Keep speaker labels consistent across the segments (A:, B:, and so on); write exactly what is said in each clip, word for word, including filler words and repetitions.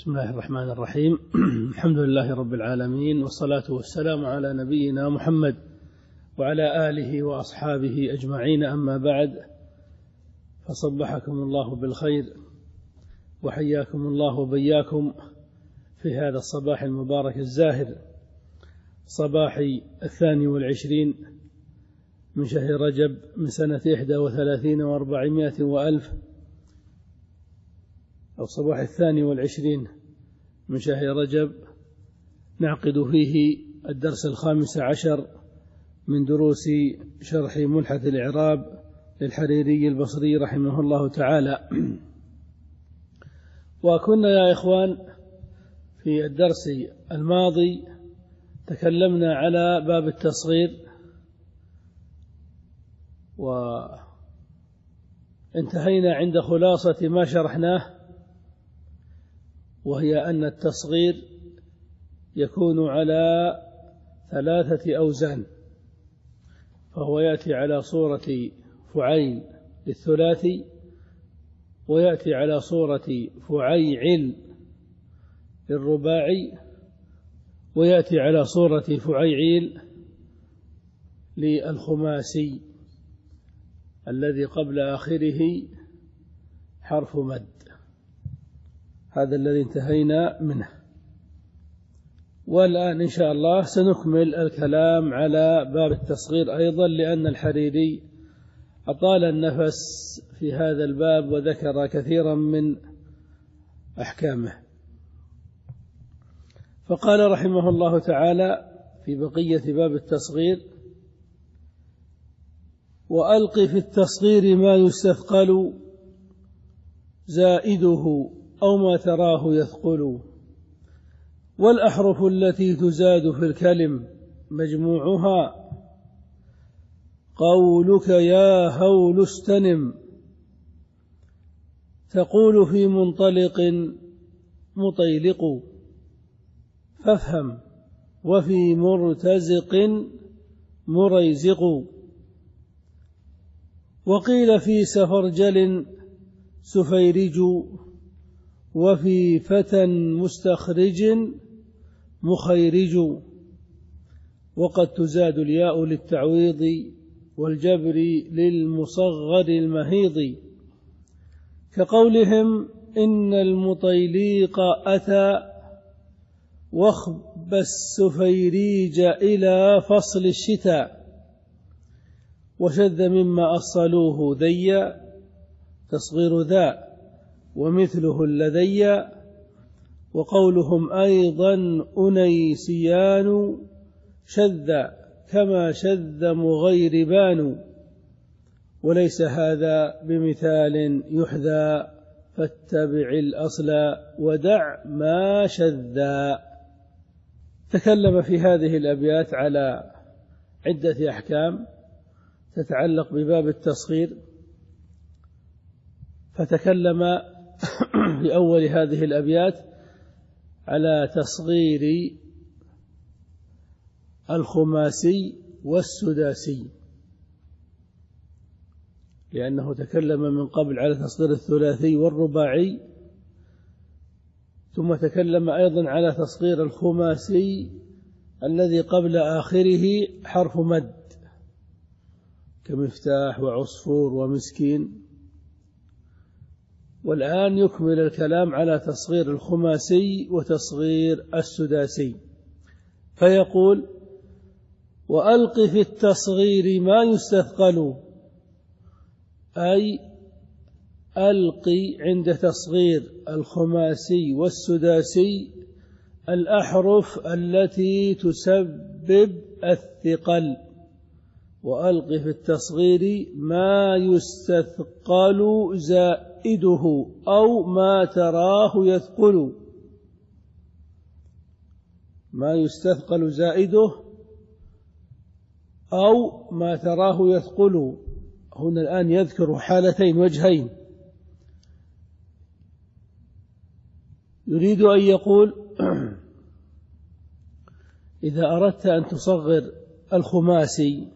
A: بسم الله الرحمن الرحيم. الحمد لله رب العالمين، والصلاة والسلام على نبينا محمد وعلى آله وأصحابه أجمعين، أما بعد، فصبحكم الله بالخير وحياكم الله وبياكم في هذا الصباح المبارك الزاهر، صباح الثاني والعشرين من شهر رجب من سنة إحدى وثلاثين وأربعمائة وألف، أو صباح الثاني والعشرين من شهر رجب، نعقد فيه الدرس الخامس عشر من دروس شرح ملحة الإعراب للحريري البصري رحمه الله تعالى. وكنا يا إخوان في الدرس الماضي تكلمنا على باب التصغير، وانتهينا عند خلاصة ما شرحناه، وهي أن التصغير يكون على ثلاثة أوزان، فهو يأتي على صورة فعيل للثلاثي، ويأتي على صورة فعيعل للرباعي، ويأتي على صورة فعيعيل للخماسي الذي قبل آخره حرف مد. هذا الذي انتهينا منه، والآن إن شاء الله سنكمل الكلام على باب التصغير أيضا، لأن الحريري أطال النفس في هذا الباب وذكر كثيرا من أحكامه. فقال رحمه الله تعالى في بقية باب التصغير: وألق في التصغير ما يستثقل زائده أو ما تراه يثقل، والأحرف التي تزاد في الكلم مجموعها قولك يا هول استنم، تقول في منطلق مطيلق، فافهم وفي مرتزق مريزق، وقيل في سفرجل سفيرج، وفي فتى مستخرج مخيرج، وقد تزاد الياء للتعويض والجبر للمصغر المهيض، كقولهم إن المطيليق أتى واخب السفيريج إلى فصل الشتاء، وشذ مما أصلوه ذي تصغير ذا ومثله لدي، وقولهم أيضا أنيسيان شذ كما شذ مغيربان، وليس هذا بمثال يحذى، فاتبع الأصل ودع ما شذا. تكلم في هذه الأبيات على عدة أحكام تتعلق بباب التصغير، فتكلم في أول هذه الأبيات على تصغير الخماسي والسداسي، لأنه تكلم من قبل على تصغير الثلاثي والرباعي، ثم تكلم أيضا على تصغير الخماسي الذي قبل آخره حرف مد كمفتاح وعصفور ومسكين. والآن يكمل الكلام على تصغير الخماسي وتصغير السداسي، فيقول: وألق في التصغير ما يستثقل، أي ألق عند تصغير الخماسي والسداسي الأحرف التي تسبب الثقل. وألق في التصغير ما يستثقل زائده أو ما تراه يثقل، ما يستثقل زائده أو ما تراه يثقل. هنا الآن يذكر حالتين، وجهين، يريد أن يقول: إذا أردت أن تصغر الخماسي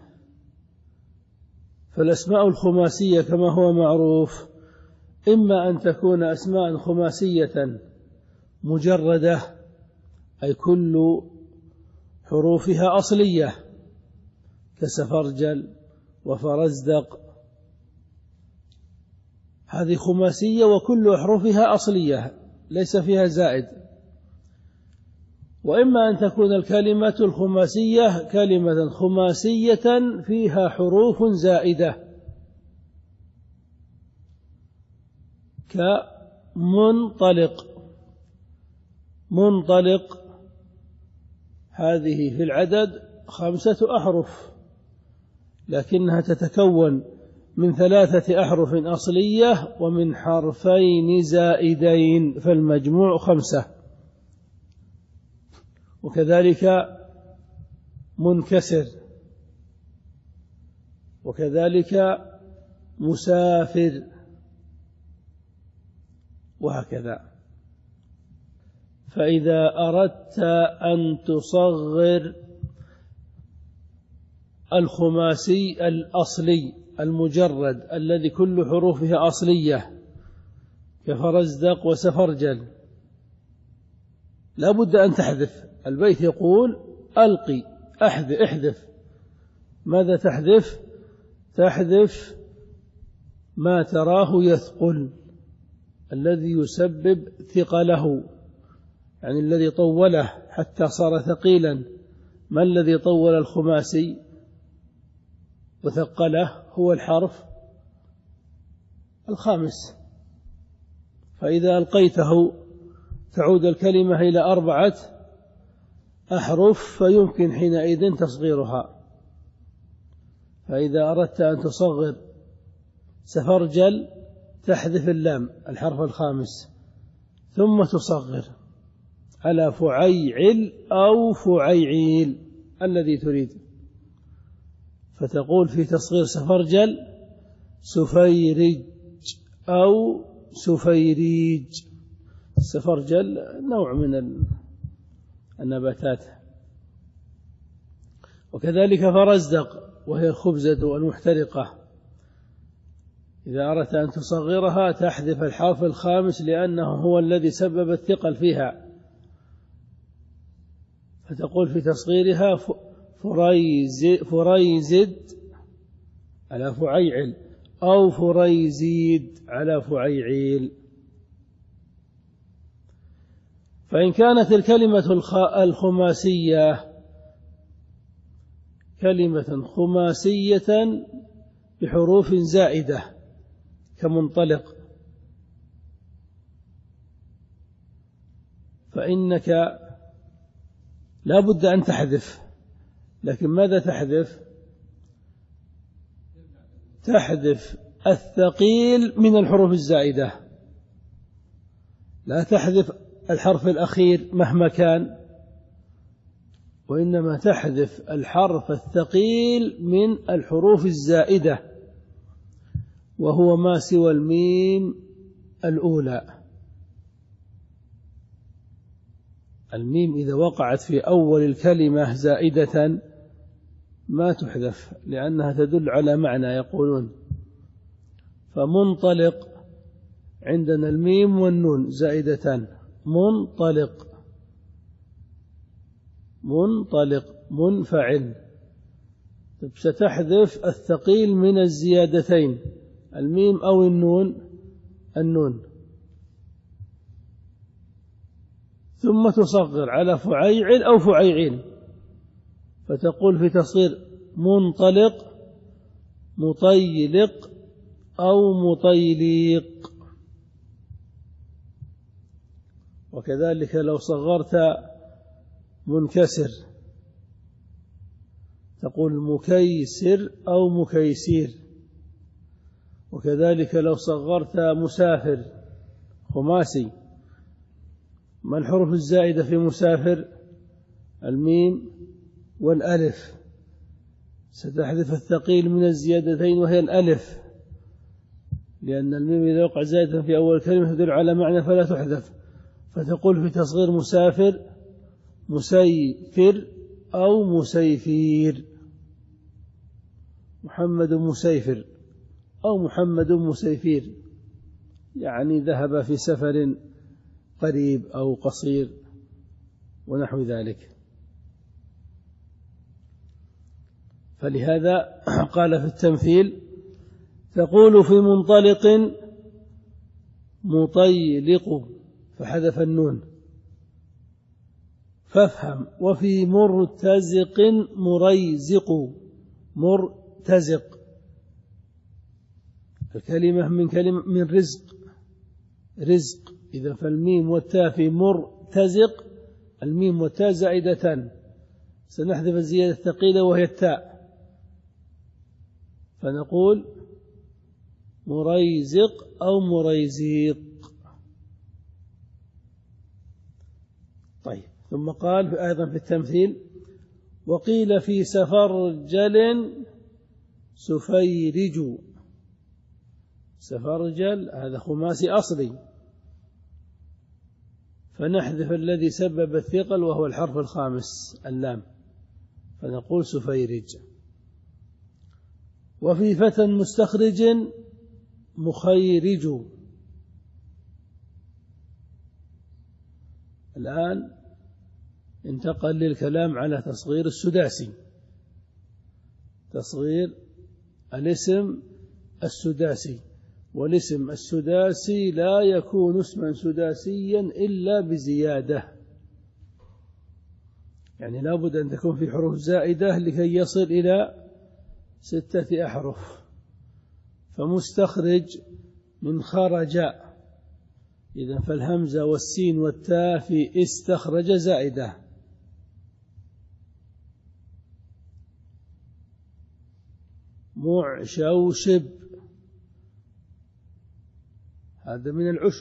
A: فالأسماء الخماسية كما هو معروف إما أن تكون أسماء خماسية مجردة أي كل حروفها أصلية كسفرجل وفرزدق، هذه خماسية وكل حروفها أصلية ليس فيها زائد. وإما أن تكون الكلمة الخماسية كلمة خماسية فيها حروف زائدة كمنطلق. منطلق هذه في العدد خمسة أحرف، لكنها تتكون من ثلاثة أحرف أصلية ومن حرفين زائدين، فالمجموع خمسة. وكذلك منكسر، وكذلك مسافر، وهكذا. فإذا أردت أن تصغر الخماسي الأصلي المجرد الذي كل حروفها أصلية كفرزدق وسفرجل، لا بد أن تحذف. البيت يقول ألقي، أحذف احذف. ماذا تحذف؟ تحذف ما تراه يثقل، الذي يسبب ثقله، يعني الذي طوله حتى صار ثقيلا. ما الذي طول الخماسي وثقله؟ هو الحرف الخامس. فإذا ألقيته تعود الكلمة إلى أربعة أحرف، فيمكن حينئذ تصغيرها. فإذا أردت أن تصغر سفرجل تحذف اللام الحرف الخامس ثم تصغر على فعيعل أو فعيعيل الذي تريد، فتقول في تصغير سفرجل سفيرج أو سفيريج. السفرجل نوع من النباتات. وكذلك فرزدق وهي الخبزة المحترقة، إذا أردت أن تصغرها تحذف الحرف الخامس لأنه هو الذي سبب الثقل فيها، فتقول في تصغيرها فريزد, فريزد على فعيعل أو فريزيد على فعيعيل. فإن كانت الكلمة الخماسية كلمة خماسية بحروف زائدة كمنطلق، فإنك لا بد أن تحذف. لكن ماذا تحذف؟ تحذف الثقيل من الحروف الزائدة، لا تحذف الحرف الأخير مهما كان، وإنما تحذف الحرف الثقيل من الحروف الزائدة، وهو ما سوى الميم الأولى. الميم إذا وقعت في أول الكلمة زائدة ما تحذف لأنها تدل على معنى يقولون. فمنطلق عندنا الميم والنون زائدتان، منطلق منطلق منفعل. ستحذف الثقيل من الزيادتين الميم أو النون النون ثم تصغر على فعيعل أو فعيعين، فتقول في تصغير منطلق مطيلق أو مطيليق. وكذلك لو صغرت منكسر تقول مكيسر أو مكيسير. وكذلك لو صغرت مسافر خماسي، ما الحروف الزائدة في مسافر؟ الميم والألف، ستحذف الثقيل من الزيادتين وهي الألف، لأن الميم إذا وقع زائدة في أول كلمة تدل على معنى فلا تحذف. فتقول في تصغير مسافر مسيفر أو مسيفير، محمد مسيفر أو محمد مسيفير، يعني ذهب في سفر قريب أو قصير ونحو ذلك. فلهذا قال في التمثيل: تقول في منطلق مطيلق، فحذف النون، فافهم. وفي مرتزق مريزق، مرتزق الكلمة من كلمة من رزق، رزق. إذا فالميم والتاء في مرتزق، الميم والتاء زائدتان، سنحذف الزيادة الثقيلة وهي التاء، فنقول مريزق أو مريزيق. طيب، ثم قال أيضا في التمثيل: وقيل في سفرجل سفيرج. سفرجل هذا خماسي أصلي، فنحذف الذي سبب الثقل وهو الحرف الخامس اللام، فنقول سفيرج. وفي فتى مستخرج مخيرج. الآن انتقل للكلام على تصغير السداسي، تصغير الاسم السداسي. والاسم السداسي لا يكون اسما سداسيا إلا بزيادة، يعني لا بد أن تكون في حروف زائدة لكي يصل إلى ستة أحرف. فمستخرج من خرج، إذا فالهمزة والسين والتاء في استخرج زائدة. معشوشب هذا من العشب،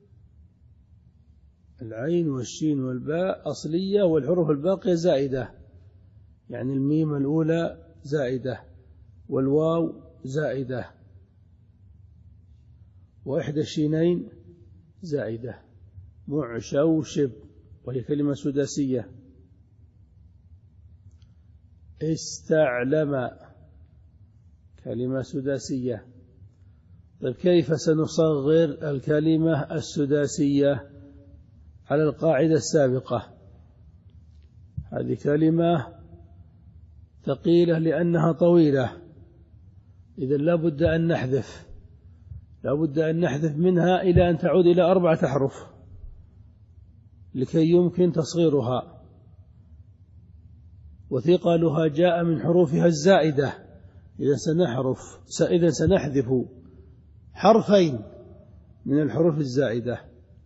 A: العين والشين والباء أصلية والحروف الباقية زائدة، يعني الميم الأولى زائدة والواو زائدة وإحدى الشينين زائدة. معشوشب وهي كلمة سداسية. استعلم كلمة سداسية. طيب، كيف سنصغر الكلمة السداسية على القاعدة السابقة؟ هذه كلمة ثقيلة لأنها طويلة، إذا لا بد أن نحذف، لا بد أن نحذف منها إلى أن تعود إلى أربعة أحرف لكي يمكن تصغيرها. وثقلها جاء من حروفها الزائدة، إذا سنحرف إذا سنحذف حرفين من الحروف الزائدة،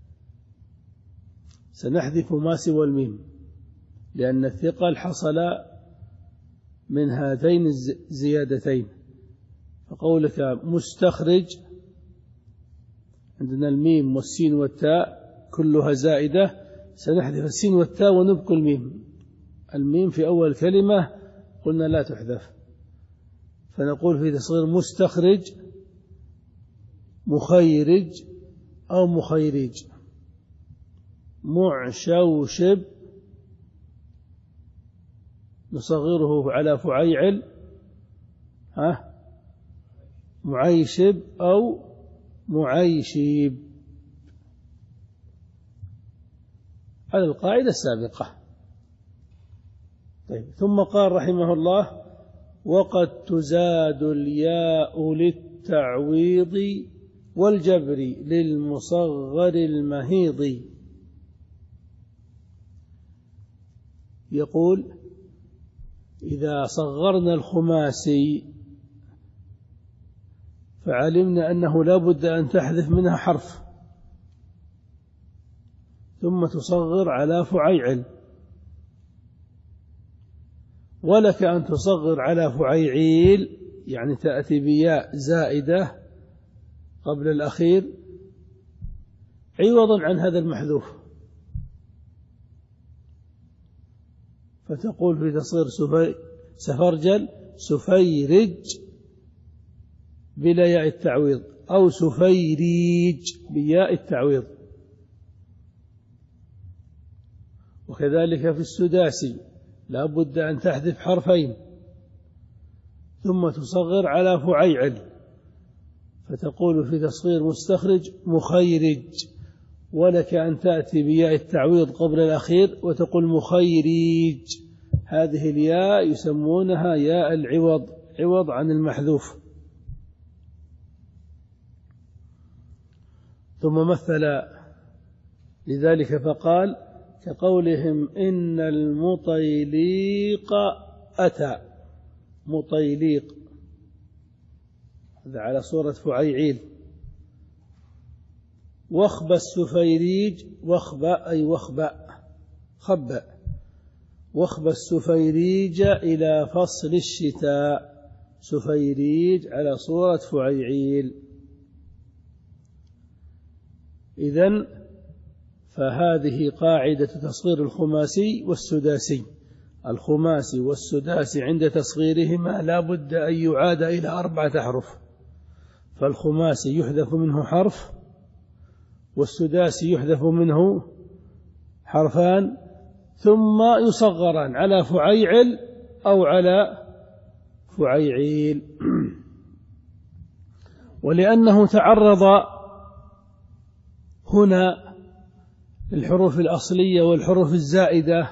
A: سنحذف ما سوى الميم، لأن الثقل حصل من هاتين الزيادتين. فقولك مستخرج، عندنا الميم والسين والتاء كلها زائدة، سنحذف السين والتاء ونبقي الميم. الميم في أول كلمة قلنا لا تحذف، فنقول في تصغير مستخرج مخيرج أو مخيرج. معشوشب نصغره على فعيعل، ها معيشب أو معيشيب على القاعدة السابقة. طيب، ثم قال رحمه الله: وقد تزاد الياء للتعويض والجبر للمصغر المهيض. يقول: إذا صغرنا الخماسي فعلمنا أنه لا بد أن تحذف منها حرف ثم تصغر على فعيعل، ولك أن تصغر على فعيعيل، يعني تأتي بياء زائدة قبل الأخير عوضا عن هذا المحذوف، فتقول في تصغير سفرجل سفيرج بلا ياء التعويض، أو سفيريج بياء التعويض. وكذلك في السداسي لا بد أن تحذف حرفين ثم تصغر على فعيعل، فتقول في تصغير مستخرج مخيرج، ولك أن تأتي بياء التعويض قبل الأخير وتقول مخيريج. هذه الياء يسمونها ياء العوض، عوض عن المحذوف. ثم مثل لذلك فقال كقولهم إن المطيليق أتى، مطيليق هذا على صورة فعيعيل. وخب السفيريج، وخبأ أي وخبأ، خبأ. وخب السفيريج إلى فصل الشتاء، سفيريج على صورة فعيعيل. إذن فهذه قاعدة تصغير الخماسي والسداسي. الخماسي والسداسي عند تصغيرهما لا بد أن يعاد إلى أربعة أحرف، فالخماسي يحذف منه حرف، والسداسي يحذف منه حرفان، ثم يصغران على فعيعل أو على فعيعيل. ولأنه تعرض هنا الحروف الأصلية والحروف الزائدة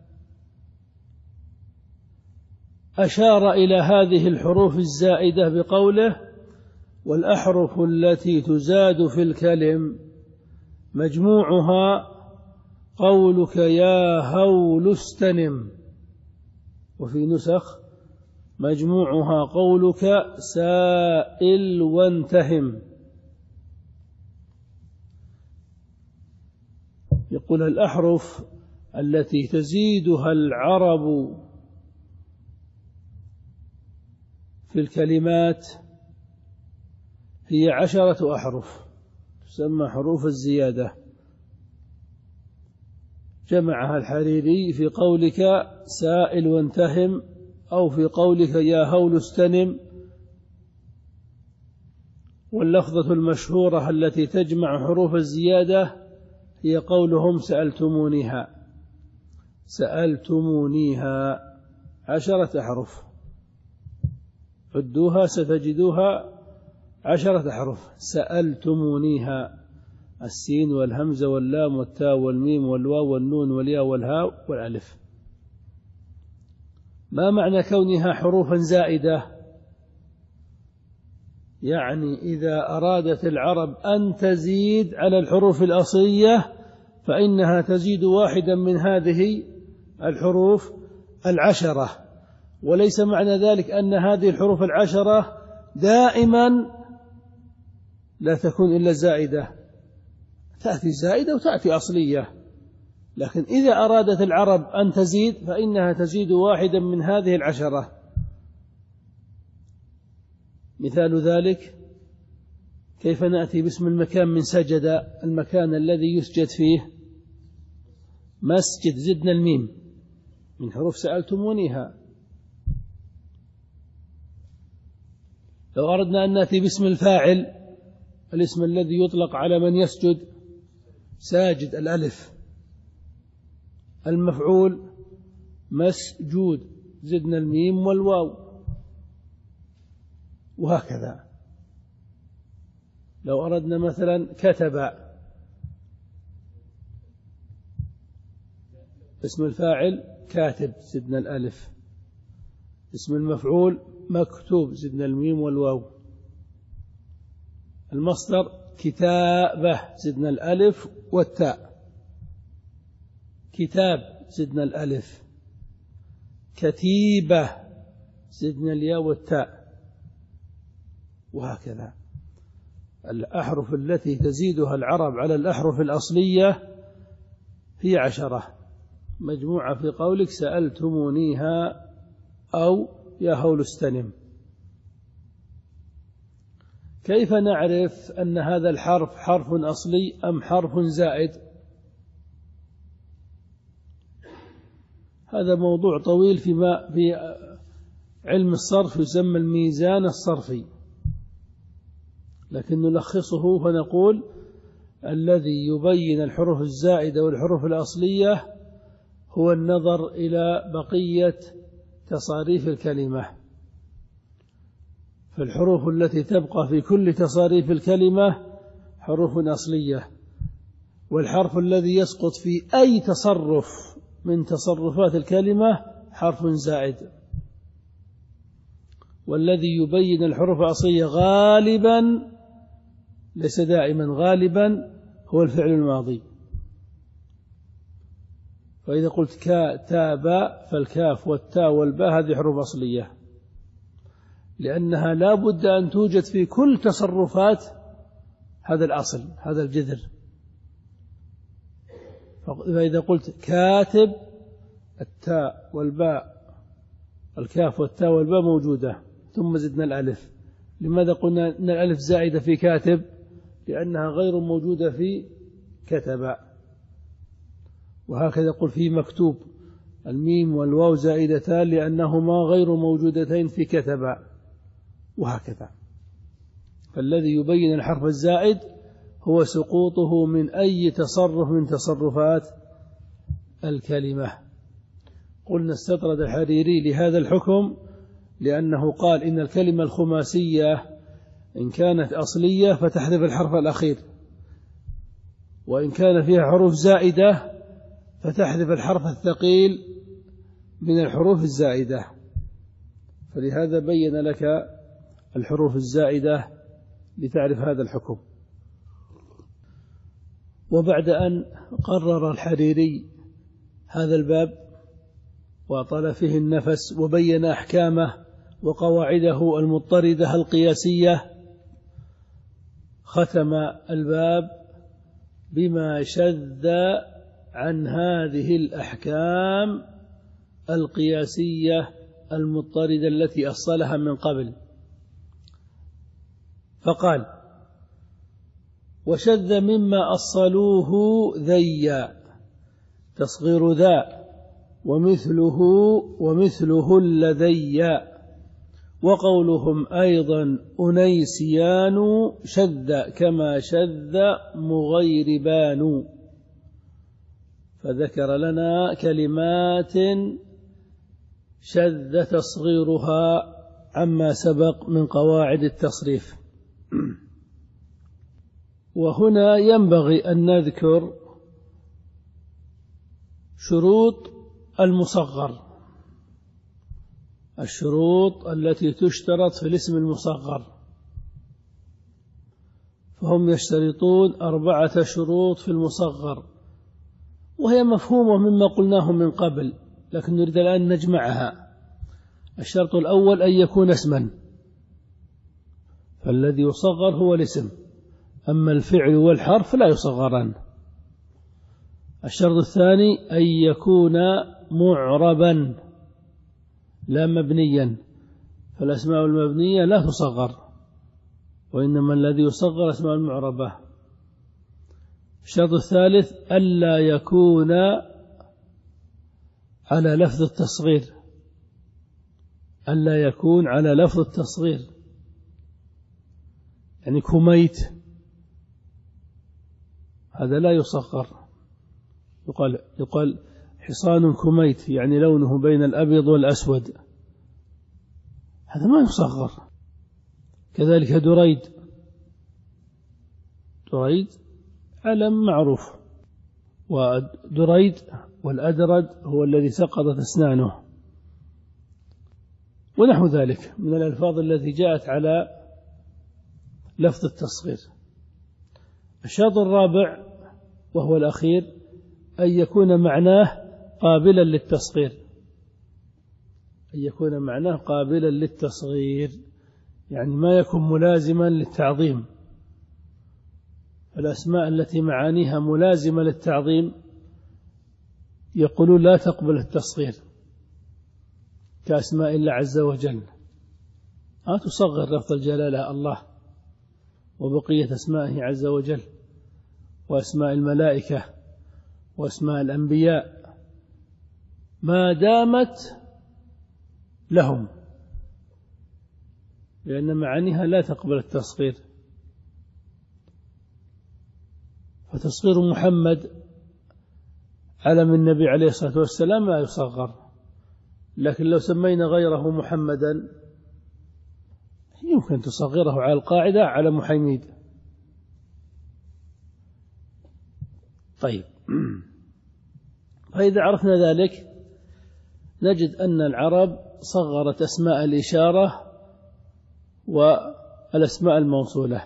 A: أشار إلى هذه الحروف الزائدة بقوله والأحرف التي تزاد في الكلم مجموعها قولك يا هول استنم، وفي نسخ مجموعها قولك سائل وانتهم. يقول الأحرف التي تزيدها العرب في الكلمات هي عشرة أحرف تسمى حروف الزيادة، جمعها الحريري في قولك سائل وانتهم، أو في قولك يا هول استنم. واللفظة المشهورة التي تجمع حروف الزيادة هي قولهم سألتمونيها، سألتمونيها عشرة أحرف، عدوها ستجدوها عشرة أحرف. سألتمونيها، السين والهمزة واللام والتاء والميم والواو والنون والياء والهاء والألف. ما معنى كونها حروفا زائدة؟ يعني إذا أرادت العرب أن تزيد على الحروف الأصلية فإنها تزيد واحدا من هذه الحروف العشرة، وليس معنى ذلك أن هذه الحروف العشرة دائما لا تكون إلا زائدة، تأتي زائدة وتأتي أصلية، لكن إذا أرادت العرب أن تزيد فإنها تزيد واحدا من هذه العشرة. مثال ذلك كيف نأتي باسم المكان من سجد، المكان الذي يسجد فيه مسجد، زدنا الميم من حروف سألتمونيها. لو أردنا أن نأتي باسم الفاعل، الاسم الذي يطلق على من يسجد، ساجد الألف. المفعول مسجود، زدنا الميم والواو، وهكذا. لو أردنا مثلا كتب، اسم الفاعل كاتب، زدنا الألف. اسم المفعول مكتوب، زدنا الميم والواو. المصدر كتابة، زدنا الألف والتاء. كتاب، زدنا الألف. كتيبة، زدنا الياء والتاء، وهكذا. الأحرف التي تزيدها العرب على الأحرف الأصلية هي عشرة، مجموعة في قولك سألتمونيها أو يا هول استنم. كيف نعرف أن هذا الحرف حرف أصلي أم حرف زائد؟ هذا موضوع طويل فيما في علم الصرف يسمى الميزان الصرفي، لكن نلخصه فنقول الذي يبين الحروف الزائدة والحروف الأصلية هو النظر إلى بقية تصاريف الكلمة. فالحروف التي تبقى في كل تصاريف الكلمة حروف أصلية، والحرف الذي يسقط في أي تصرف من تصرفات الكلمة حرف زائد. والذي يبين الحروف الأصلية غالبا، ليس دائما، غالبا هو الفعل الماضي. فإذا قلت كا تا باء فالكاف والتاء والباء هذه حروف أصلية، لأنها لا بد أن توجد في كل تصرفات هذا الأصل، هذا الجذر. فإذا قلت كاتب، التاء والباء، الكاف والتاء والباء موجودة، ثم زدنا الألف. لماذا قلنا أن الألف زائدة في كاتب؟ لأنها غير موجودة في كتب. وهكذا قل في مكتوب، الميم والواو زائدتان لأنهما غير موجودتين في كتب، وهكذا. فالذي يبين الحرف الزائد هو سقوطه من أي تصرف من تصرفات الكلمة. قلنا استطرد الحريري لهذا الحكم لأنه قال إن الكلمة الخماسية إن كانت أصلية فتحذف الحرف الأخير، وإن كان فيها حروف زائدة فتحذف الحرف الثقيل من الحروف الزائدة. فلهذا بين لك الحروف الزائدة لتعرف هذا الحكم. وبعد أن قرر الحريري هذا الباب وطال فيه النفس وبين أحكامه وقواعده المضطردة القياسية، ختم الباب بما شذ عن هذه الأحكام القياسية المضطردة التي أصلها من قبل. فقال: وشذ مما أصلوه ذيا، تصغير ذا، ومثله ومثله اللذي، وقولهم أيضا أنيسيان شذ كما شذ مغيربان. فذكر لنا كلمات شذ تصغيرها عما سبق من قواعد التصريف. وهنا ينبغي أن نذكر شروط المصغر، الشروط التي تشترط في الاسم المصغر. فهم يشترطون أربعة شروط في المصغر، وهي مفهومة مما قلناه من قبل، لكن نريد الآن نجمعها. الشرط الأول أن يكون اسما، فالذي يصغر هو الاسم، أما الفعل والحرف لا يصغران. الشرط الثاني أن يكون معربا لا مبنيا، فالأسماء المبنية لا تصغر، وإنما الذي يصغر أسماء المعربة. الشرط الثالث ألا يكون على لفظ التصغير، ألا يكون على لفظ التصغير، يعني كميت هذا لا يصغر، يقال يقال حصان كميت، يعني لونه بين الأبيض والأسود، هذا ما يصغر. كذلك دريد، دريد علم معروف، ودريد والأدرد هو الذي سقطت أسنانه، ونحو ذلك من الألفاظ التي جاءت على لفظ التصغير. الشرط الرابع وهو الأخير أن يكون معناه قابلا للتصغير، أن يكون معناه قابلا للتصغير، يعني ما يكون ملازما للتعظيم. الأسماء التي معانيها ملازمة للتعظيم يقولون لا تقبل التصغير، كأسماء الله عز وجل، لا تصغر لفظ الجلالة الله وبقية أسمائه عز وجل، وأسماء الملائكة وأسماء الأنبياء ما دامت لهم، لأن معانيها لا تقبل التصغير. فتصغير محمد علم النبي عليه الصلاة والسلام لا يصغر، لكن لو سمينا غيره محمدا يمكن تصغره على القاعدة على محمد. طيب، فإذا عرفنا ذلك نجد أن العرب صغرت أسماء الإشارة والأسماء الموصولة.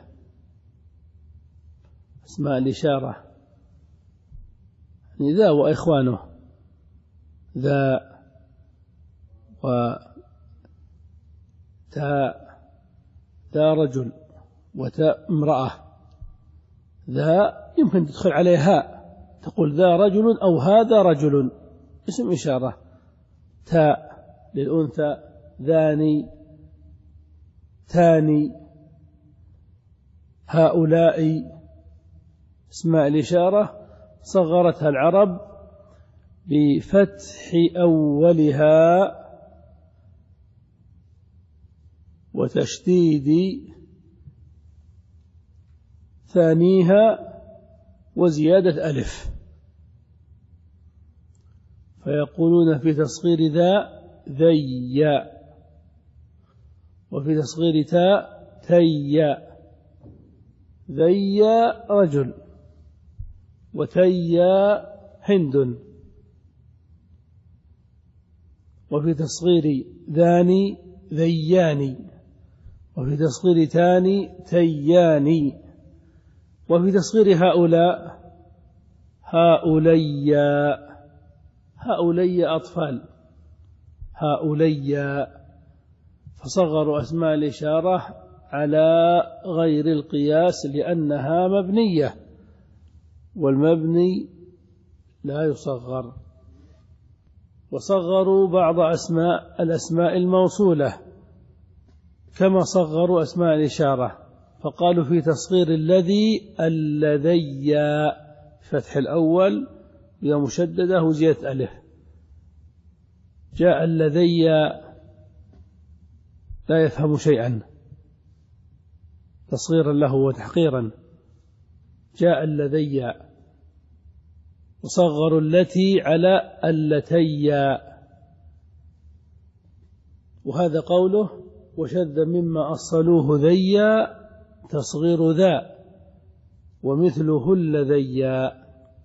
A: أسماء الإشارة يعني ذا وإخوانه، ذا وتاء، ذا رجل وتاء امرأة. ذا يمكن تدخل عليه هاء، تقول ذا رجل أو هذا رجل، اسم إشارة. تاء للأنثى، ذاني، ثاني، هؤلاء، اسماء الإشارة صغرتها العرب بفتح أولها وتشديد ثانيها وزيادة ألف، فيقولون في تصغير ذا ذيا، وفي تصغير تاء تيا. ذيا رجل، وتيا هند. وفي تصغير ذاني ذياني، وفي تصغير تاني تياني، وفي تصغير هؤلاء هؤليا. هؤليا أطفال، هؤليا. فصغروا أسماء الإشارة على غير القياس لأنها مبنية، والمبني لا يصغر. وصغروا بعض أسماء الأسماء الموصولة كما صغروا أسماء الإشارة، فقالوا في تصغير الذي اللذيا، فتح الأول يا مشددة وزيادة ألف. جاء اللذيا لا يفهم شيئا، تصغيرا له وتحقيرا. جاء اللذيا. وصغروا التي على اللتيا، وهذا قوله وشذ مما أصلوه ذيا تصغير ذا، ومثله اللذيا.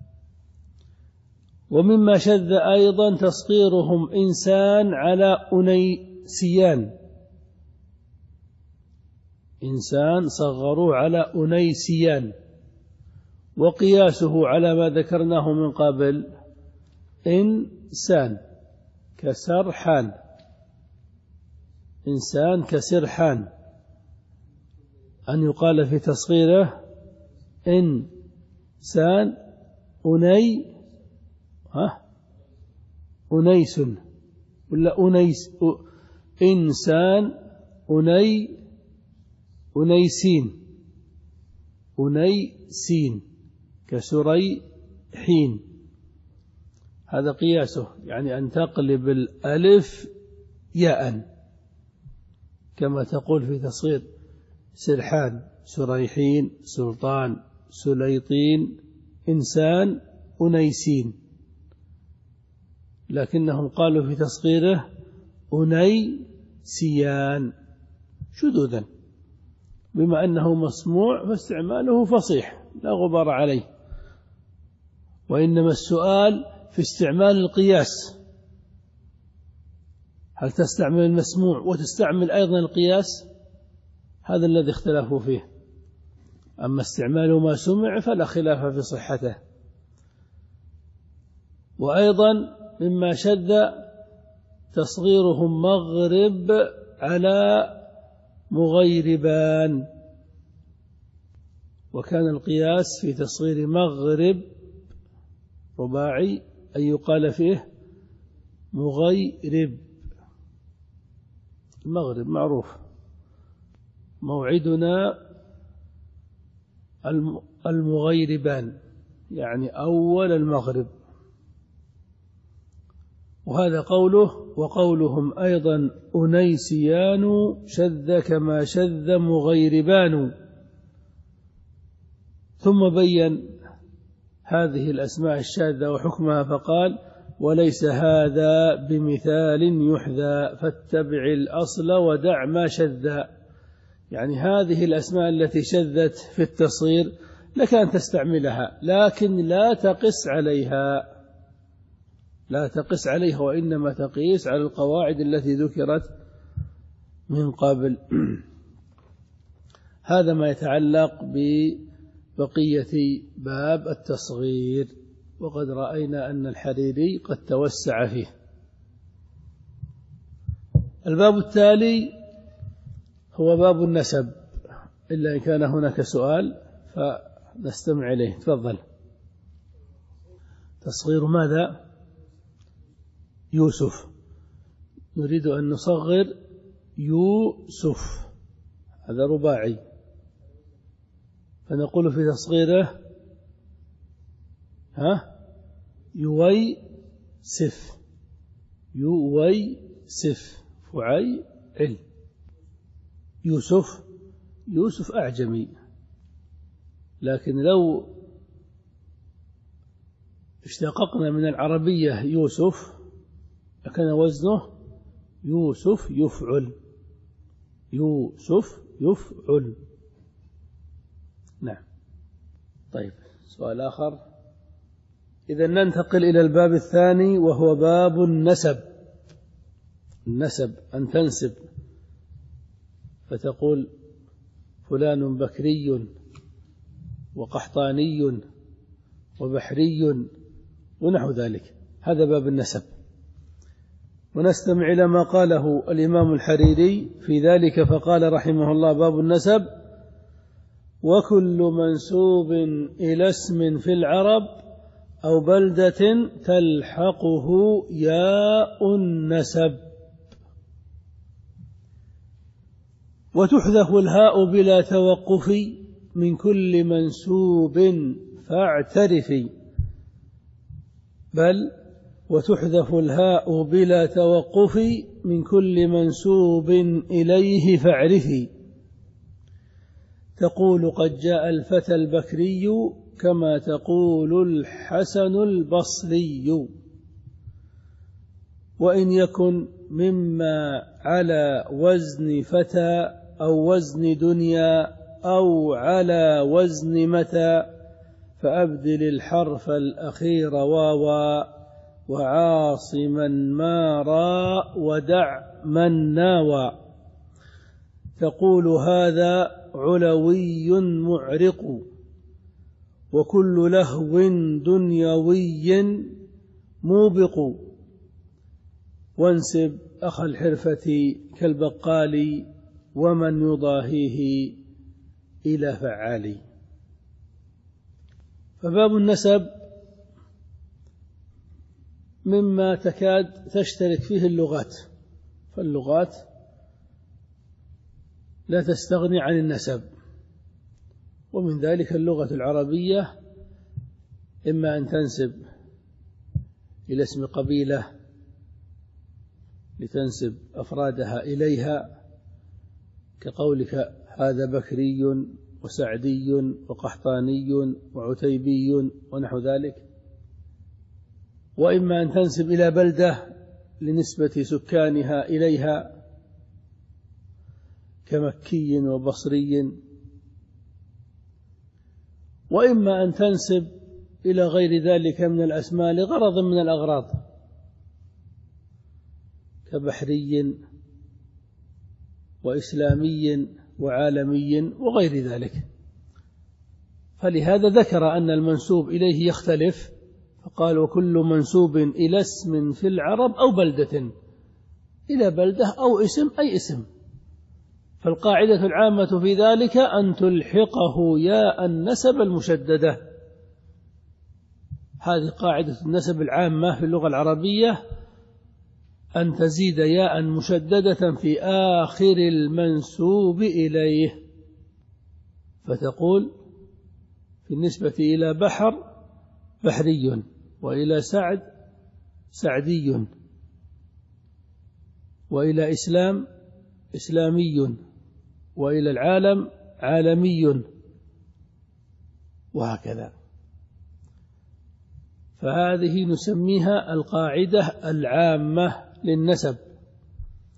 A: ومما شذ أيضا تصغيرهم إنسان على أنيسيان. إنسان صغروا على أنيسيان، وقياسه على ما ذكرناه من قبل إنسان كسرحان، إنسان كسرحان، أن يقال في تصغيره إنسان أني ها أنيس، ولا أنيس إنسان أني أنيسين، أنيسين كسريحين. هذا قياسه، يعني أن تقلب الألف ياء كما تقول في تصغير سرحان سريحين سلطان سليطين إنسان أنيسين، لكنهم قالوا في تصغيره أنيسيان شذوذا، بما أنه مسموع فاستعماله فصيح لا غبار عليه. وإنما السؤال في استعمال القياس، هل تستعمل المسموع وتستعمل أيضا القياس؟ هذا الذي اختلفوا فيه. أما استعمال ما سمع فلا خلاف في صحته. وأيضا مما شذ تصغيرهم مغرب على مغيربان، وكان القياس في تصغير مغرب رباعي أن يقال فيه مغيرب. المغرب معروف، موعدنا المغيربان، يعني أول المغرب. وهذا قوله. وقولهم أيضا أنيسيان شذ كما شذ مغيربان. ثم بين هذه الأسماء الشاذة وحكمها فقال وليس هذا بمثال يحذى فاتبع الأصل ودع ما شذ. يعني هذه الأسماء التي شذت في التصغير لك أن تستعملها، لكن لا تقس عليها، لا تقس عليها، وإنما تقيس على القواعد التي ذكرت من قبل. هذا ما يتعلق ببقية باب التصغير، وقد رأينا أن الحريري قد توسع فيه. الباب التالي هو باب النسب، إلا إن كان هناك سؤال فنستمع إليه. تفضل. تصغير ماذا؟ يوسف. نريد أن نصغر يوسف، هذا رباعي، فنقول في تصغيره ها يويسف، يويسف فعي عل. يوسف، يوسف أعجمي، لكن لو اشتققنا من العربية يوسف لكان وزنه يوسف يفعل، يوسف يفعل. نعم. طيب، سؤال آخر. إذا ننتقل إلى الباب الثاني وهو باب النسب. النسب أن تنسب، فتقول فلان بكري وقحطاني وبحري ونحو ذلك، هذا باب النسب. ونستمع إلى ما قاله الإمام الحريري في ذلك، فقال رحمه الله: باب النسب: وكل منسوب إلى اسم في العرب أو بلدة تلحقه ياء النسب، وتحذف الهاء بلا توقف من كل منسوب فاعترفي، بل وتحذف الهاء بلا توقف من كل منسوب إليه فاعرفي، تقول قد جاء الفتى البكري كما تقول الحسن البصري، وإن يكن مما على وزن فتى أو وزن دنيا أو على وزن متى، فأبدل الحرف الأخير واوا وعاصما ما را ودع من ناوى، تقول هذا علوي معرق وكل لهو دنيوي موبق، وانسب أخ الحرفة كالبقال ومن يضاهيه إلى فعال. فباب النسب مما تكاد تشترك فيه اللغات، فاللغات لا تستغني عن النسب، ومن ذلك اللغة العربية إما أن تنسب إلى اسم قبيلة لتنسب أفرادها إليها، كقولك هذا بكري وسعدي وقحطاني وعتيبي ونحو ذلك، وإما أن تنسب إلى بلدة لنسبة سكانها إليها كمكي وبصري، وإما أن تنسب إلى غير ذلك من الأسماء لغرض من الأغراض كبحري وإسلامي وعالمي وغير ذلك. فلهذا ذكر أن المنسوب إليه يختلف، فقال وكل منسوب إلى اسم في العرب أو بلدة، إلى بلدة أو اسم أي اسم. فالقاعدة العامة في ذلك أن تلحقه ياء النسب المشددة، هذه قاعدة النسب العامة في اللغة العربية، أن تزيد ياء مشددة في آخر المنسوب إليه، فتقول في النسبة إلى بحر بحري، وإلى سعد سعدي، وإلى إسلام إسلامي، وإلى العالم عالمي، وهكذا. فهذه نسميها القاعدة العامة للنسب.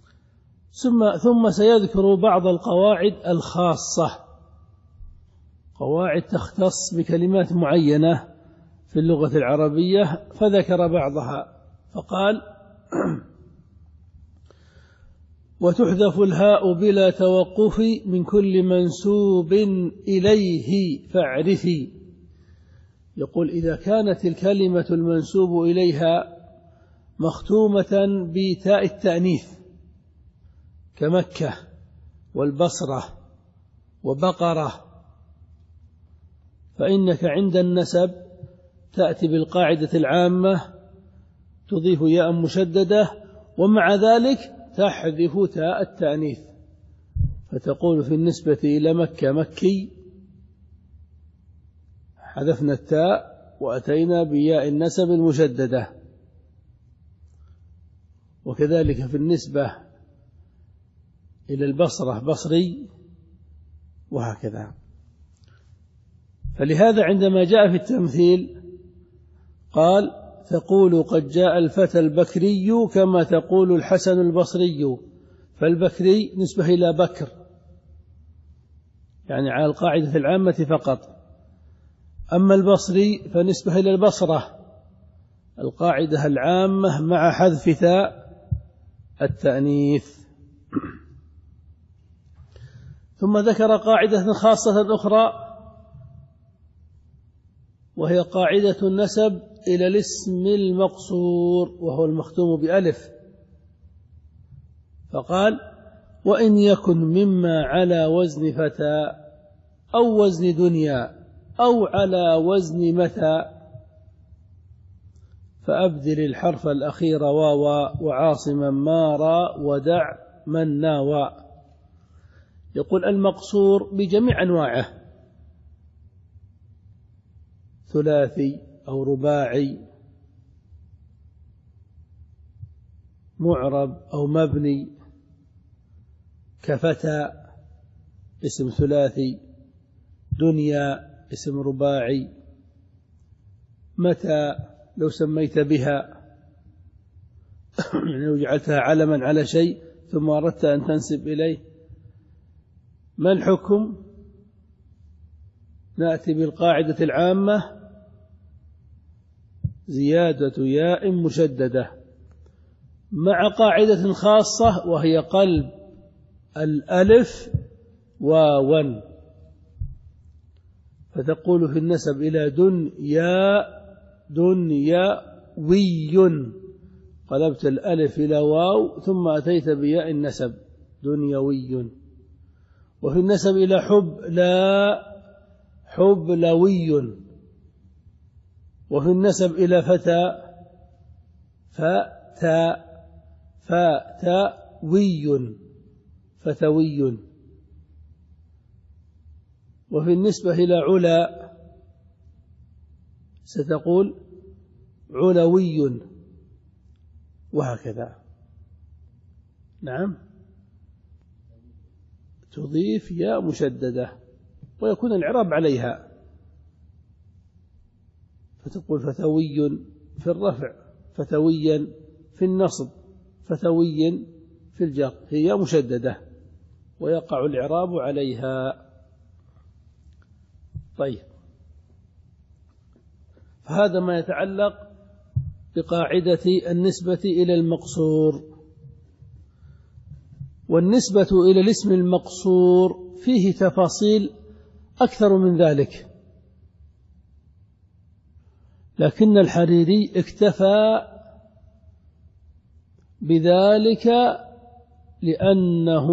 A: ثم ثم سيذكر بعض القواعد الخاصة، قواعد تختص بكلمات معينة في اللغة العربية، فذكر بعضها فقال: وتحذف الهاء بلا توقف من كل منسوب إليه فاعرفي. يقول: إذا كانت الكلمة المنسوب إليها مختومة بتاء التأنيث كمكة والبصرة وبقرة، فإنك عند النسب تأتي بالقاعدة العامة تضيف ياء مشددة، ومع ذلك تحذف تاء التأنيث، فتقول في النسبة إلى مكة مكي، حذفنا التاء وأتينا بياء النسب المشددة. وكذلك في النسبة إلى البصرة بصري، وهكذا. فلهذا عندما جاء في التمثيل قال: تقول قد جاء الفتى البكري كما تقول الحسن البصري، فالبكري نسبة إلى بكر، يعني على القاعدة العامة فقط. أما البصري فنسبة إلى البصرة، القاعدة العامة مع حذف تاء التأنيث. ثم ذكر قاعدة خاصة أخرى، وهي قاعدة النسب إلى الاسم المقصور وهو المختوم بألف، فقال: وإن يكن مما على وزن فتى أو وزن دنيا أو على وزن متى فأبدل الحرف الأخير واوا وعاصما مارا ودع من ناوى. يقول: المقصور بجميع أنواعه، ثلاثي أو رباعي، معرب أو مبني، كفتى اسم ثلاثي، دنيا اسم رباعي، متى لو سميت بها لو جعلتها علما على شيء ثم أردت أن تنسب إليه، ما الحكم؟ نأتي بالقاعدة العامة: زيادة ياء مشددة مع قاعدة خاصة، وهي قلب الألف واوا، فتقول في النسب إلى دنيا دنيوي، قلبت الألف إلى واو ثم أتيت بياء النسب دنيوي. وفي النسب إلى حب لا حبلوي. وفي النسب إلى فتى فتى فتوي فتوي. وفي النسبة إلى علا ستقول علوي، وهكذا. نعم، تضيف ياء مشددة ويكون الإعراب عليها، فتقول فتوي في الرفع، فتويا في النصب، فتوي في الجر، هي مشددة ويقع الإعراب عليها. طيب، فهذا ما يتعلق بقاعدة النسبة إلى المقصور. والنسبة إلى الاسم المقصور فيه تفاصيل أكثر من ذلك، لكن الحريري اكتفى بذلك لأنه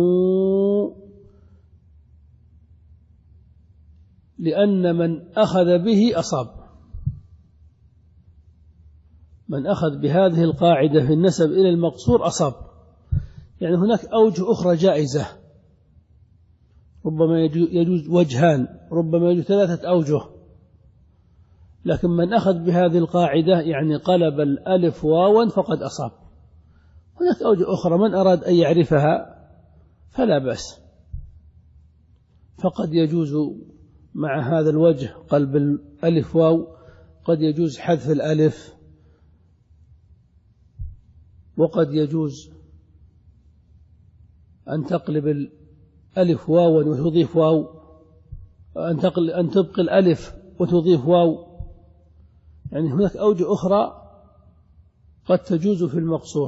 A: لأن من أخذ به أصاب. من أخذ بهذه القاعدة في النسب إلى المقصور أصاب، يعني هناك أوجه أخرى جائزة، ربما يجوز وجهان، ربما يجوز ثلاثة أوجه، لكن من أخذ بهذه القاعدة يعني قلب الألف واوا فقد أصاب. هناك أوجه أخرى من أراد أن يعرفها فلا بأس، فقد يجوز مع هذا الوجه قلب الألف واو، قد يجوز حذف الألف، وقد يجوز أن تقلب الألف واوا وتضيف واو أن تقل أن تبقي الألف وتضيف واو، يعني هناك أوجه أخرى قد تجوز في المقصور.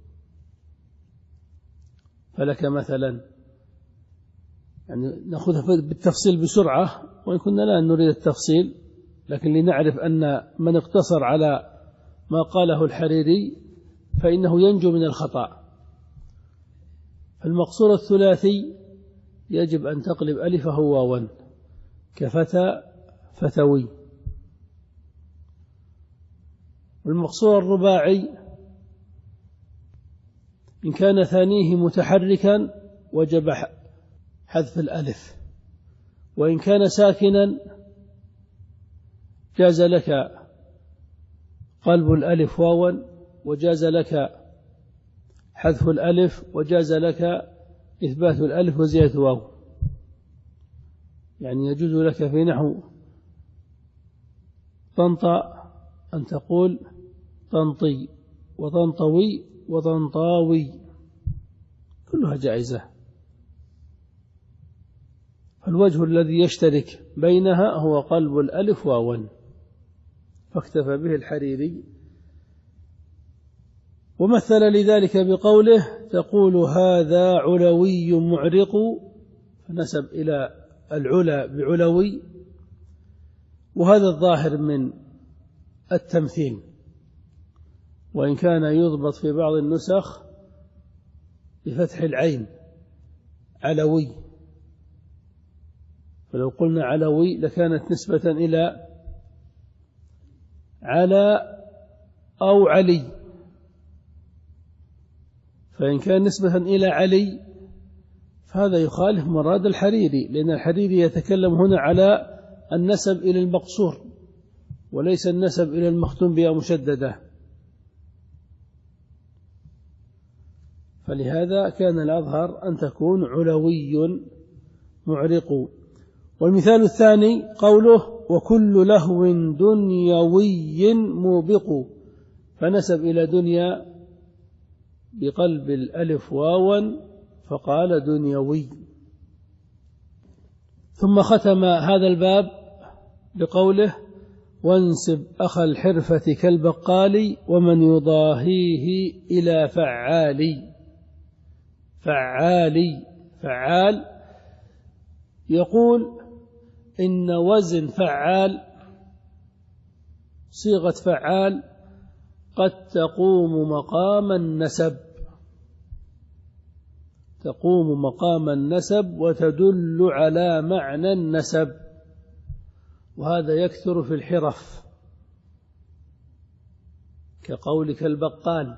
A: فلك مثلا، يعني نأخذها بالتفصيل بسرعة، وإن كنا لا نريد التفصيل، لكن لنعرف أن من اقتصر على ما قاله الحريري فإنه ينجو من الخطأ. المقصور الثلاثي يجب أن تقلب ألفه واوا، كفتى فتوي. والمقصور الرباعي إن كان ثانيه متحركا وجب حذف الألف، وإن كان ساكنا جاز لك قلب الألف واوا، وجاز لك حذف الألف، وجاز لك إثبات الألف وزيادة واو. يعني يجوز لك في نحو طنطا أن تقول طنطي وطنطوي وطنطاوي، كلها جائزة. فالوجه الذي يشترك بينها هو قلب الألف واوا، فاكتفى به الحريري. ومثل لذلك بقوله تقول هذا علوي معرق، فنسب إلى العلا بعلوي، وهذا الظاهر من التمثيل، وإن كان يضبط في بعض النسخ بفتح العين علوي، فلو قلنا علوي لكانت نسبة إلى على أو علي، فإن كان نسبة إلى علي فهذا يخالف مراد الحريري، لأن الحريري يتكلم هنا على النسب إلى المقصور وليس النسب إلى المختوم بها مشددة. فلهذا كان الأظهر أن تكون علوي معرق. والمثال الثاني قوله وكل لهو دنيوي موبق، فنسب إلى دنيا بقلب الألف واوا فقال دنيوي. ثم ختم هذا الباب بقوله وانسب أخ الحرفة كالبقال ومن يضاهيه إلى فعالي. فعالي فعال، يقول إن وزن فعال صيغة فعال قد تقوم مقام النسب، تقوم مقام النسب وتدل على معنى النسب، وهذا يكثر في الحرف كقولك البقال.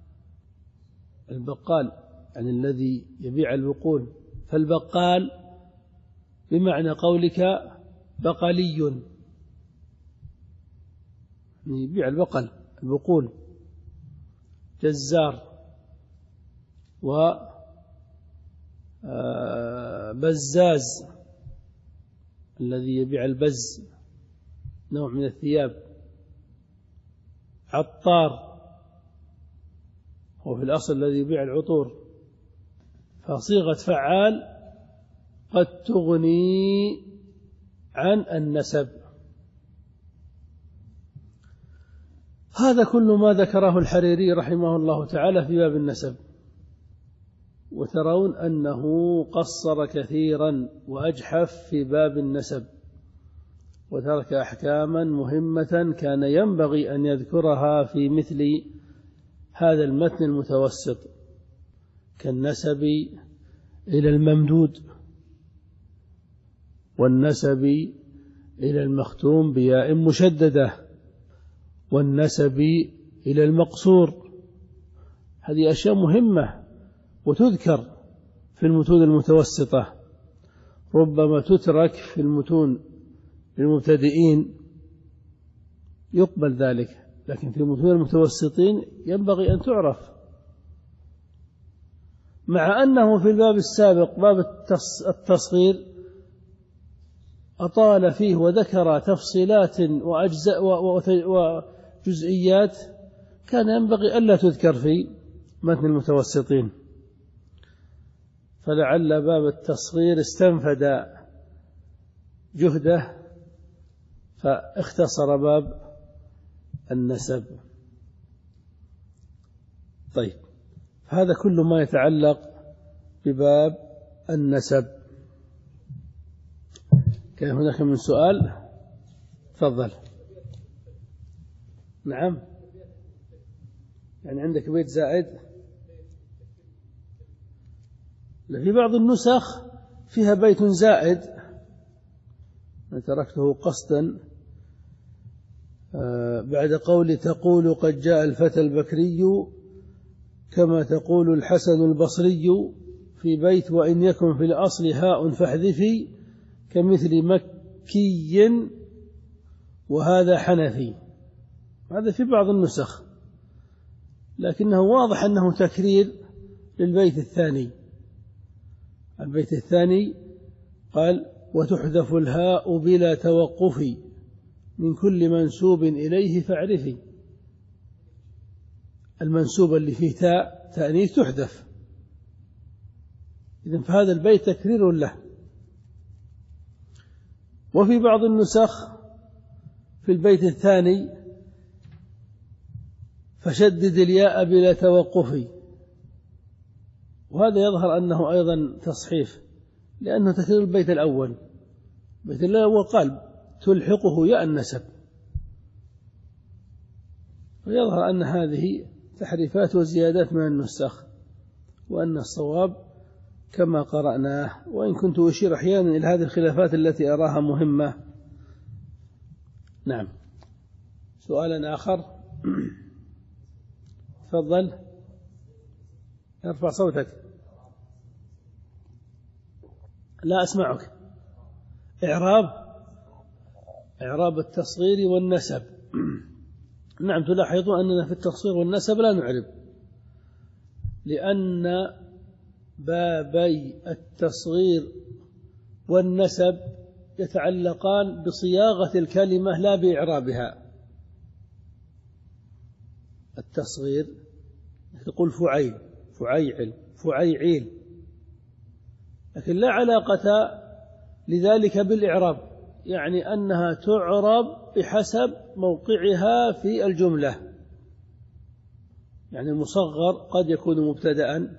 A: البقال يعني الذي يبيع البقول، فالبقال بمعنى قولك بقلي، يبيع البقل البقول. جزار وبزاز الذي يبيع البز نوع من الثياب. عطار هو في الأصل الذي يبيع العطور. فصيغة فعال قد تغني عن النسب. هذا كل ما ذكره الحريري رحمه الله تعالى في باب النسب، وترون أنه قصر كثيرا وأجحف في باب النسب، وترك أحكاما مهمة كان ينبغي أن يذكرها في مثل هذا المتن المتوسط، كالنسب إلى الممدود، والنسب إلى المختوم بياء مشددة، والنسب إلى المقصور. هذه أشياء مهمة وتذكر في المتون المتوسطة، ربما تترك في المتون للمبتدئين يقبل ذلك، لكن في المتون المتوسطين ينبغي أن تعرف. مع أنه في الباب السابق باب التصغير أطال فيه وذكر تفصيلات وأجزاء وجزئيات كان ينبغي ألا تذكر في متن المتوسطين، فلعل باب التصغير استنفد جهده فاختصر باب النسب. طيب، هذا كل ما يتعلق بباب النسب. كان هناك من سؤال؟ تفضل. نعم، يعني عندك بيت زائد؟ في بعض النسخ فيها بيت زائد، أنا تركته قصدا بعد قول تقول قد جاء الفتى البكري كما تقول الحسن البصري في بيت وإن يكن في الأصل هاء فاحذفي كمثل مكي وهذا حنفي. هذا في بعض النسخ، لكنه واضح أنه تكرير للبيت الثاني. البيت الثاني قال وتحذف الهاء بلا توقف من كل منسوب إليه فاعرفي. المنسوب اللي فيه تاء تأنيث تحذف، إذن فهذا البيت تكرير له. وفي بعض النسخ في البيت الثاني فشدد الياء بلا توقف، وهذا يظهر أنه أيضا تصحيف لأنه تكرير البيت الأول. البيت الأول قال تلحقه ياء النسب، ويظهر أن هذه تحريفات وزيادات من النسخ، وأن الصواب كما قرأناه، وإن كنت أشير أحيانا إلى هذه الخلافات التي أراها مهمة. نعم، سؤال آخر؟ تفضل، ارفع صوتك، لا أسمعك. إعراب إعراب التصغير والنسب. نعم، تلاحظون أننا في التصغير والنسب لا نعرب، لأن بابي التصغير والنسب يتعلقان بصياغة الكلمة لا بإعرابها. التصغير تقول فعيل، فعيعل، فعيعيل، لكن لا علاقة لذلك بالإعراب، يعني أنها تعرب بحسب موقعها في الجملة. يعني المصغر قد يكون مبتدأ،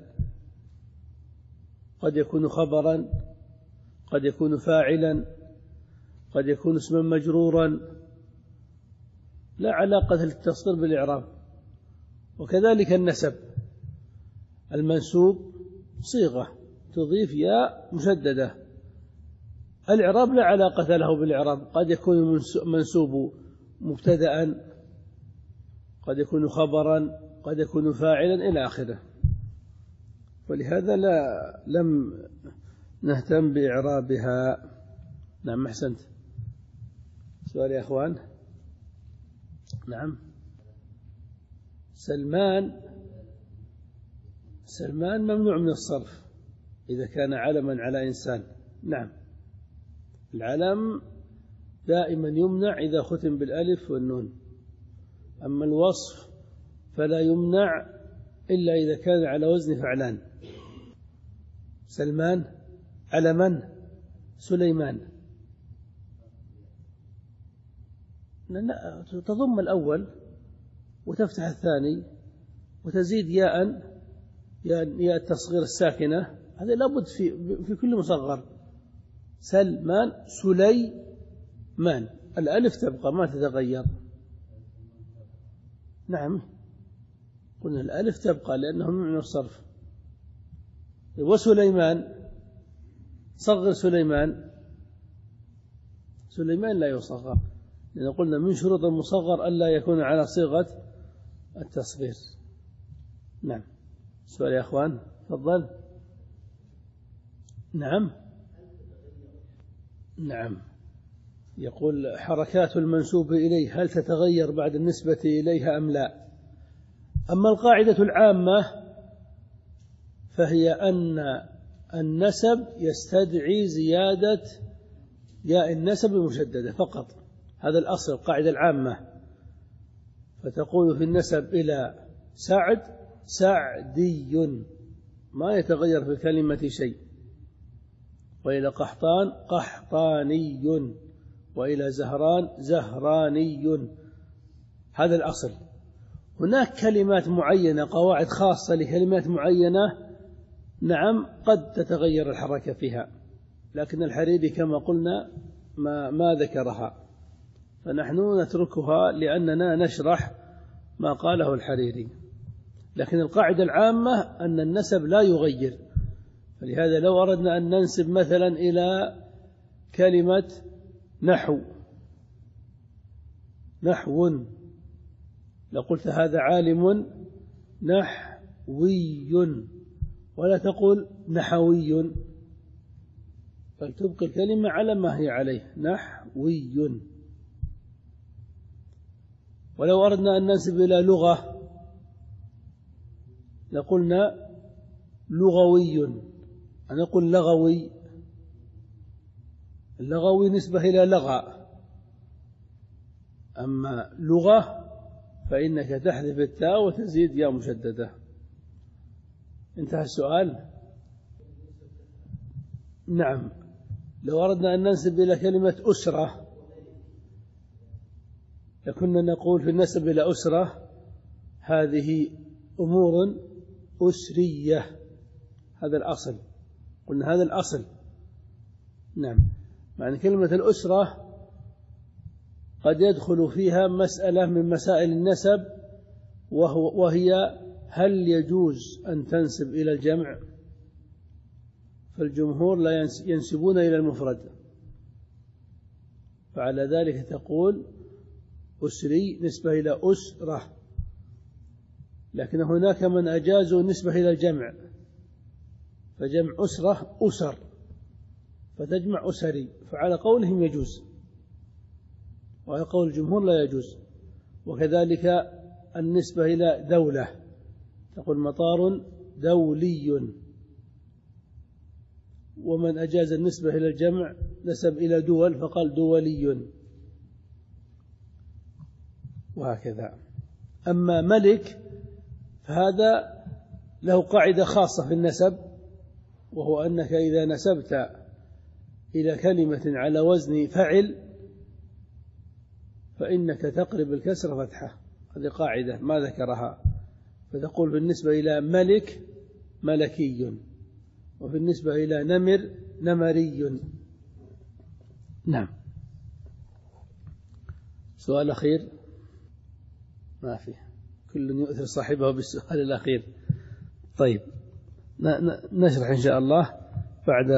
A: قد يكون خبرا، قد يكون فاعلا، قد يكون اسما مجرورا، لا علاقة للتصغير بالإعراب. وكذلك النسب، المنسوب صيغة تضيف ياء مشددة، الإعراب لا علاقة له بالإعراب، قد يكون منسوب مبتدأ، قد يكون خبرا، قد يكون فاعلا إلى آخره. ولهذا لا لم نهتم بإعرابها. نعم، أحسنت. سؤال يا أخوان؟ نعم. سلمان سلمان ممنوع من الصرف إذا كان علما على إنسان. نعم، العلم دائما يمنع إذا ختم بالألف والنون، أما الوصف فلا يمنع إلا إذا كان على وزن فعلان. سلمان على من؟ سليمان. تضم الأول وتفتح الثاني وتزيد ياء ياء التصغير الساكنة، هذا لابد في في كل مصغر. سلمان، سليمان، الألف تبقى ما تتغير. نعم، قلنا الألف تبقى لأنه من الصرف. وسليمان، صغر سليمان، سليمان لا يصغر، لأن قلنا من شروط المصغر ألا يكون على صيغة التصغير. نعم. سؤال يا أخوان؟ تفضل. نعم نعم يقول حركات المنسوب إليه هل تتغير بعد النسبة إليها أم لا؟ أما القاعدة العامة فهي أن النسب يستدعي زيادة ياء النسب المشددة فقط، هذا الأصل، القاعدة العامة. فتقول في النسب إلى سعد سعدي، ما يتغير في الكلمة شيء. وإلى قحطان قحطاني، وإلى زهران زهراني. هذا الأصل. هناك كلمات معينة، قواعد خاصة لكلمات معينة، نعم قد تتغير الحركة فيها، لكن الحريري كما قلنا ما, ما ذكرها، فنحن نتركها لأننا نشرح ما قاله الحريري. لكن القاعدة العامة أن النسب لا يغير. فلهذا لو أردنا أن ننسب مثلا إلى كلمة نحو نحو لقلت هذا عالم نحوي، ولا تقول نحوي، بل تبقي الكلمة على ما هي عليه، نحوي. ولو أردنا أن ننسب إلى لغة لقلنا لغوي، أنا أقول لغوي، اللغوي نسبة إلى لغة، أما لغة فإنك تحذف التاء وتزيد يا مشددة. انتهى السؤال. نعم. لو أردنا أن ننسب إلى كلمة أسرة لكنا نقول في النسب إلى أسرة هذه أمور أسرية، هذا الأصل، قلنا هذا الأصل. نعم. معنى كلمة الأسرة قد يدخل فيها مسألة من مسائل النسب، وهو وهي هل يجوز أن تنسب إلى الجمع؟ فالجمهور لا ينسبون إلى المفرد، فعلى ذلك تقول أسري نسبة إلى أسرة. لكن هناك من أجازوا النسبة إلى الجمع، فجمع أسرة أسر، فتجمع أسري، فعلى قولهم يجوز، وعلى قول الجمهور لا يجوز. وكذلك النسبة إلى دولة، تقول مطار دولي، ومن أجاز النسبة إلى الجمع نسب إلى دول فقال دولي، وهكذا. أما ملك فهذا له قاعدة خاصة في النسب، وهو أنك إذا نسبت إلى كلمة على وزن فعل فإنك تقرب الكسر فتحة، هذه قاعدة ما ذكرها، فتقول بالنسبة إلى ملك ملكي، وبالنسبة إلى نمر نمري. نعم. سؤال أخير؟ ما فيه، كل يؤثر صاحبه بالسؤال الأخير. طيب نشرح إن شاء الله بعد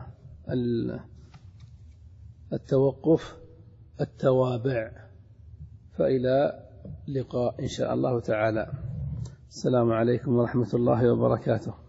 A: التوقف التوابع، فإلى لقاء إن شاء الله تعالى. السلام عليكم ورحمة الله وبركاته.